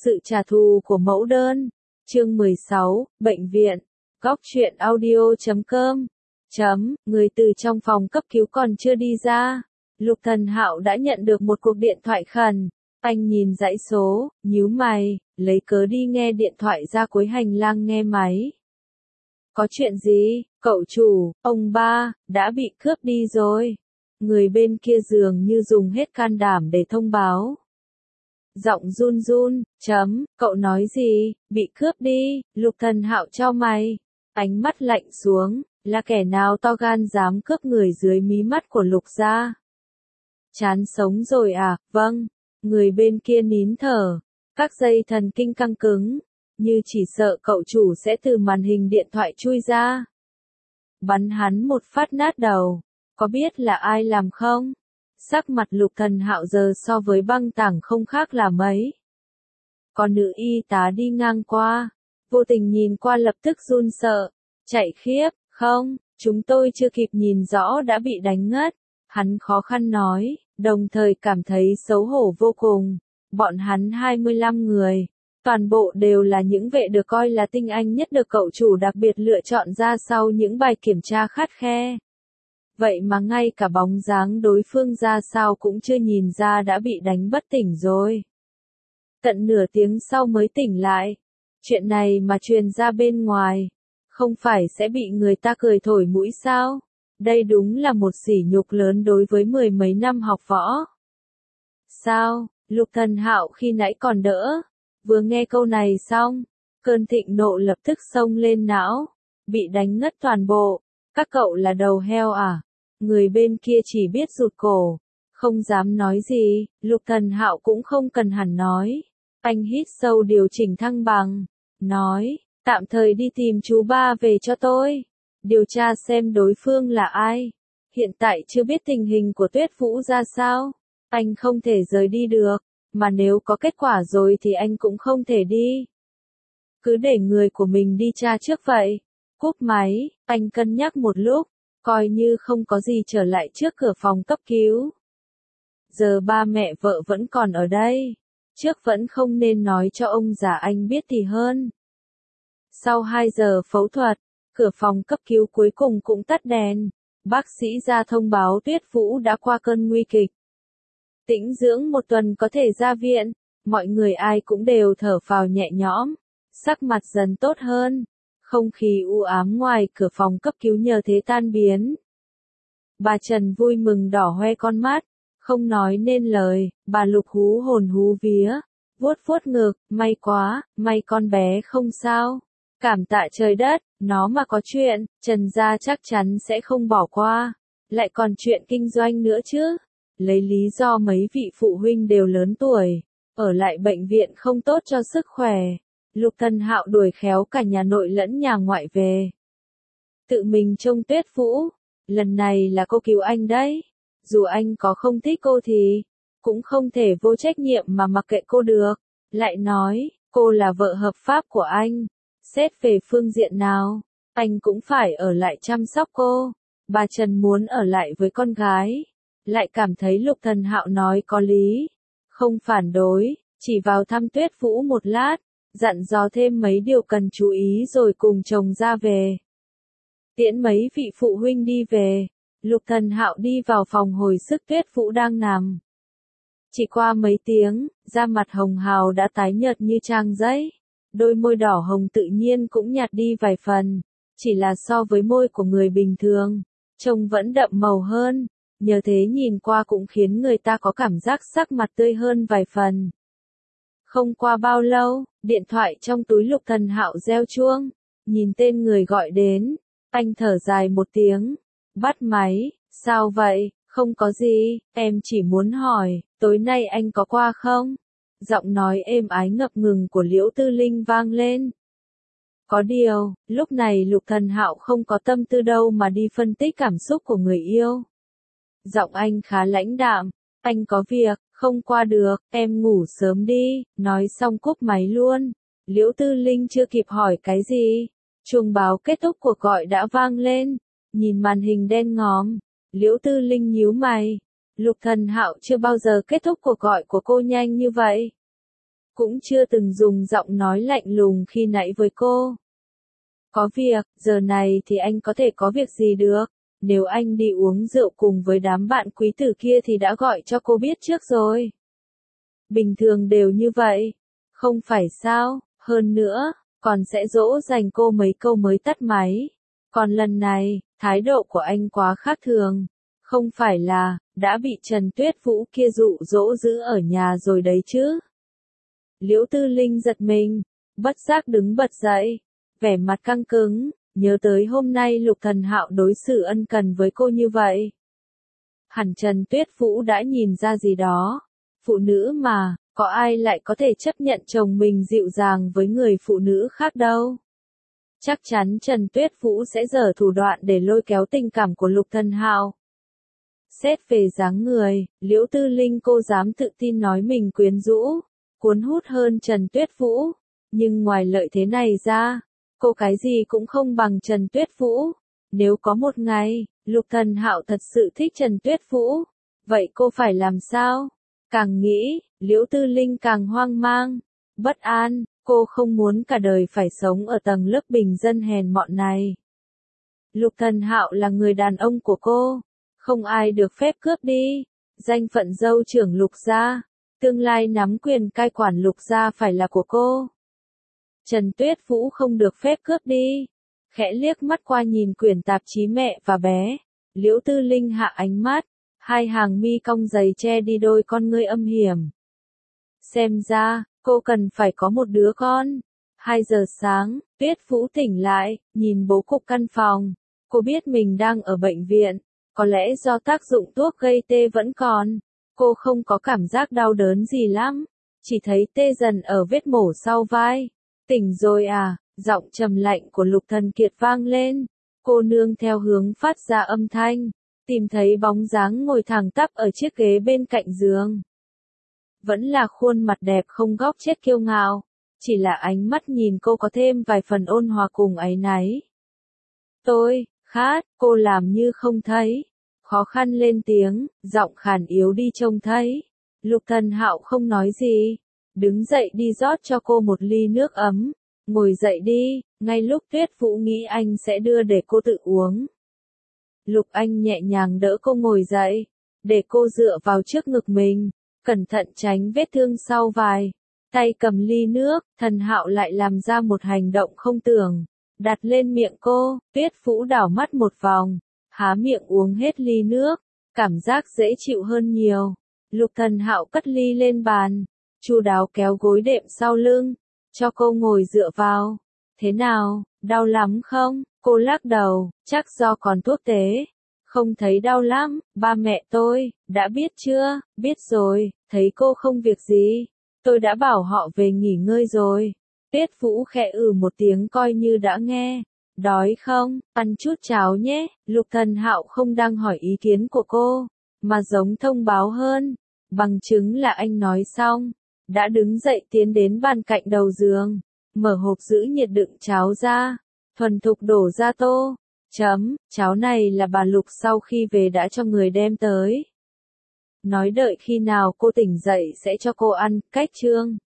Sự trả thù của mẫu đơn. Chương 16, Bệnh viện. Góc truyện audio.com. Người từ trong phòng cấp cứu còn chưa đi ra. Lục Thần Hạo đã nhận được một cuộc điện thoại khẩn. Anh nhìn dãy số, nhíu mày, lấy cớ đi nghe điện thoại ra cuối hành lang nghe máy. Có chuyện gì, cậu chủ, ông ba, đã bị cướp đi rồi. Người bên kia dường như dùng hết can đảm để thông báo. Giọng run run, cậu nói gì, bị cướp đi, Lục Thần Hạo chau mày. Ánh mắt lạnh xuống, là kẻ nào to gan dám cướp người dưới mí mắt của Lục gia? Chán sống rồi à, vâng. Người bên kia nín thở, các dây thần kinh căng cứng, như chỉ sợ cậu chủ sẽ từ màn hình điện thoại chui ra. Bắn hắn một phát nát đầu, có biết là ai làm không? Sắc mặt Lục Thần Hạo giờ so với băng tảng không khác là mấy. Còn nữ y tá đi ngang qua, vô tình nhìn qua lập tức run sợ, chạy khiếp, không, chúng tôi chưa kịp nhìn rõ đã bị đánh ngất. Hắn khó khăn nói, đồng thời cảm thấy xấu hổ vô cùng. Bọn hắn 25 người, toàn bộ đều là những vệ được coi là tinh anh nhất được cậu chủ đặc biệt lựa chọn ra sau những bài kiểm tra khắt khe. Vậy mà ngay cả bóng dáng đối phương ra sao cũng chưa nhìn ra đã bị đánh bất tỉnh rồi. Tận nửa tiếng sau mới tỉnh lại. Chuyện này mà truyền ra bên ngoài, không phải sẽ bị người ta cười thổi mũi sao? Đây đúng là một sỉ nhục lớn đối với mười mấy năm học võ. Sao, Lục Thần Hạo khi nãy còn đỡ, vừa nghe câu này xong, cơn thịnh nộ lập tức xông lên não, bị đánh ngất toàn bộ, các cậu là đầu heo à? Người bên kia chỉ biết rụt cổ, không dám nói gì, Lục Thần Hạo cũng không cần hẳn nói. Anh hít sâu điều chỉnh thăng bằng, nói, tạm thời đi tìm chú ba về cho tôi. Điều tra xem đối phương là ai. Hiện tại chưa biết tình hình của Tuyết Vũ ra sao. Anh không thể rời đi được, mà nếu có kết quả rồi thì anh cũng không thể đi. Cứ để người của mình đi tra trước vậy. Cúp máy, anh cân nhắc một lúc, coi như không có gì trở lại trước cửa phòng cấp cứu. Giờ ba mẹ vợ vẫn còn ở đây. Trước vẫn không nên nói cho ông già anh biết thì hơn. Sau 2 giờ phẫu thuật, cửa phòng cấp cứu cuối cùng cũng tắt đèn. Bác sĩ ra thông báo Tuyết Vũ đã qua cơn nguy kịch. Tĩnh dưỡng 1 tuần có thể ra viện. Mọi người ai cũng đều thở phào nhẹ nhõm. Sắc mặt dần tốt hơn. Không khí u ám ngoài cửa phòng cấp cứu nhờ thế tan biến. Bà Trần vui mừng đỏ hoe con mắt. Không nói nên lời, bà Lục hú hồn hú vía. Vuốt vuốt ngực, may quá, may con bé không sao. Cảm tạ trời đất, nó mà có chuyện, Trần gia chắc chắn sẽ không bỏ qua. Lại còn chuyện kinh doanh nữa chứ. Lấy lý do mấy vị phụ huynh đều lớn tuổi, ở lại bệnh viện không tốt cho sức khỏe. Lục Thần Hạo đuổi khéo cả nhà nội lẫn nhà ngoại về. Tự mình trông Tuyết Vũ. Lần này là cô cứu anh đấy. Dù anh có không thích cô thì, cũng không thể vô trách nhiệm mà mặc kệ cô được. Lại nói, cô là vợ hợp pháp của anh. Xét về phương diện nào, anh cũng phải ở lại chăm sóc cô. Bà Trần muốn ở lại với con gái. Lại cảm thấy Lục Thần Hạo nói có lý. Không phản đối, chỉ vào thăm Tuyết Vũ một lát. Dặn dò thêm mấy điều cần chú ý rồi cùng chồng ra về. Tiễn mấy vị phụ huynh đi về. Lục Thần Hạo đi vào phòng hồi sức Tuyết Vũ đang nằm. Chỉ qua mấy tiếng, da mặt hồng hào đã tái nhợt như trang giấy. Đôi môi đỏ hồng tự nhiên cũng nhạt đi vài phần. Chỉ là so với môi của người bình thường, trông vẫn đậm màu hơn. Nhờ thế nhìn qua cũng khiến người ta có cảm giác sắc mặt tươi hơn vài phần. Không qua bao lâu, điện thoại trong túi Lục Thần Hạo reo chuông. Nhìn tên người gọi đến, anh thở dài một tiếng. Bắt máy, sao vậy, không có gì, em chỉ muốn hỏi, tối nay anh có qua không? Giọng nói êm ái ngập ngừng của Liễu Tư Linh vang lên. Có điều, lúc này Lục Thần Hạo không có tâm tư đâu mà đi phân tích cảm xúc của người yêu. Giọng anh khá lãnh đạm, anh có việc, không qua được, em ngủ sớm đi, nói xong cúp máy luôn. Liễu Tư Linh chưa kịp hỏi cái gì, chuông báo kết thúc cuộc gọi đã vang lên. Nhìn màn hình đen ngòm, Liễu Tư Linh nhíu mày. Lục Thần Hạo chưa bao giờ kết thúc cuộc gọi của cô nhanh như vậy. cũng chưa từng dùng giọng nói lạnh lùng khi nãy với cô. Có việc, giờ này thì anh có thể có việc gì được, nếu anh đi uống rượu cùng với đám bạn quý tử kia thì đã gọi cho cô biết trước rồi. Bình thường đều như vậy, không phải sao, hơn nữa, còn sẽ dỗ dành cô mấy câu mới tắt máy. Còn lần này, thái độ của anh quá khác thường, không phải là, đã bị Trần Tuyết Vũ kia dụ dỗ giữ ở nhà rồi đấy chứ. Liễu Tư Linh giật mình, bất giác đứng bật dậy, vẻ mặt căng cứng, nhớ tới hôm nay Lục Thần Hạo đối xử ân cần với cô như vậy. Hẳn Trần Tuyết Vũ đã nhìn ra gì đó, phụ nữ mà, có ai lại có thể chấp nhận chồng mình dịu dàng với người phụ nữ khác đâu. Chắc chắn Trần Tuyết Vũ sẽ giở thủ đoạn để lôi kéo tình cảm của Lục Thần Hạo. Xét về dáng người, Liễu Tư Linh cô dám tự tin nói mình quyến rũ, cuốn hút hơn Trần Tuyết Vũ, nhưng ngoài lợi thế này ra, cô cái gì cũng không bằng Trần Tuyết Vũ. Nếu có một ngày, Lục Thần Hạo thật sự thích Trần Tuyết Vũ, vậy cô phải làm sao? Càng nghĩ, Liễu Tư Linh càng hoang mang, bất an, cô không muốn cả đời phải sống ở tầng lớp bình dân hèn mọn này. Lục Thần Hạo là người đàn ông của cô, không ai được phép cướp đi. Danh phận dâu trưởng Lục gia, tương lai nắm quyền cai quản Lục gia phải là của cô. Trần Tuyết Vũ không được phép cướp đi. Khẽ liếc mắt qua nhìn quyển tạp chí Mẹ và Bé, Liễu Tư Linh hạ ánh mắt, hai hàng mi cong dày che đi đôi con ngươi âm hiểm. Xem ra, cô cần phải có một đứa con. 2 giờ sáng, Tuyết Vũ tỉnh lại, nhìn bố cục căn phòng. Cô biết mình đang ở bệnh viện, có lẽ do tác dụng thuốc gây tê vẫn còn. Cô không có cảm giác đau đớn gì lắm, chỉ thấy tê dần ở vết mổ sau vai. Tỉnh rồi à, giọng trầm lạnh của Lục Thần Kiệt vang lên. Cô nương theo hướng phát ra âm thanh, tìm thấy bóng dáng ngồi thẳng tắp ở chiếc ghế bên cạnh giường. Vẫn là khuôn mặt đẹp không góc chết kiêu ngạo, chỉ là ánh mắt nhìn cô có thêm vài phần ôn hòa cùng áy náy. Tôi, khát, cô làm như không thấy, khó khăn lên tiếng, giọng khàn yếu đi trông thấy. Lục Thần Hạo không nói gì, đứng dậy đi rót cho cô một ly nước ấm. Ngồi dậy đi, ngay lúc Tuyết Vũ nghĩ anh sẽ đưa để cô tự uống. Lục Anh nhẹ nhàng đỡ cô ngồi dậy, để cô dựa vào trước ngực mình, cẩn thận tránh vết thương sau vai. Tay cầm ly nước, Thần Hạo lại làm ra một hành động không tưởng, đặt lên miệng cô. Tuyết Vũ đảo mắt một vòng, há miệng uống hết ly nước, cảm giác dễ chịu hơn nhiều. Lục Thần Hạo cất ly lên bàn, chu đáo kéo gối đệm sau lưng, cho cô ngồi dựa vào. Thế nào, đau lắm không? Cô lắc đầu, chắc do còn thuốc tế. Không thấy đau lắm, ba mẹ tôi, đã biết chưa? Biết rồi, thấy cô không việc gì. Tôi đã bảo họ về nghỉ ngơi rồi. Tuyết Vũ khẽ một tiếng coi như đã nghe. Đói không? Ăn chút cháo nhé. Lục Thần Hạo không đang hỏi ý kiến của cô, mà giống thông báo hơn. Bằng chứng là anh nói xong, đã đứng dậy tiến đến bàn cạnh đầu giường, mở hộp giữ nhiệt đựng cháo ra, thuần thục đổ ra tô. Cháo này là bà Lục sau khi về đã cho người đem tới. Nói đợi khi nào cô tỉnh dậy sẽ cho cô ăn, cách chương.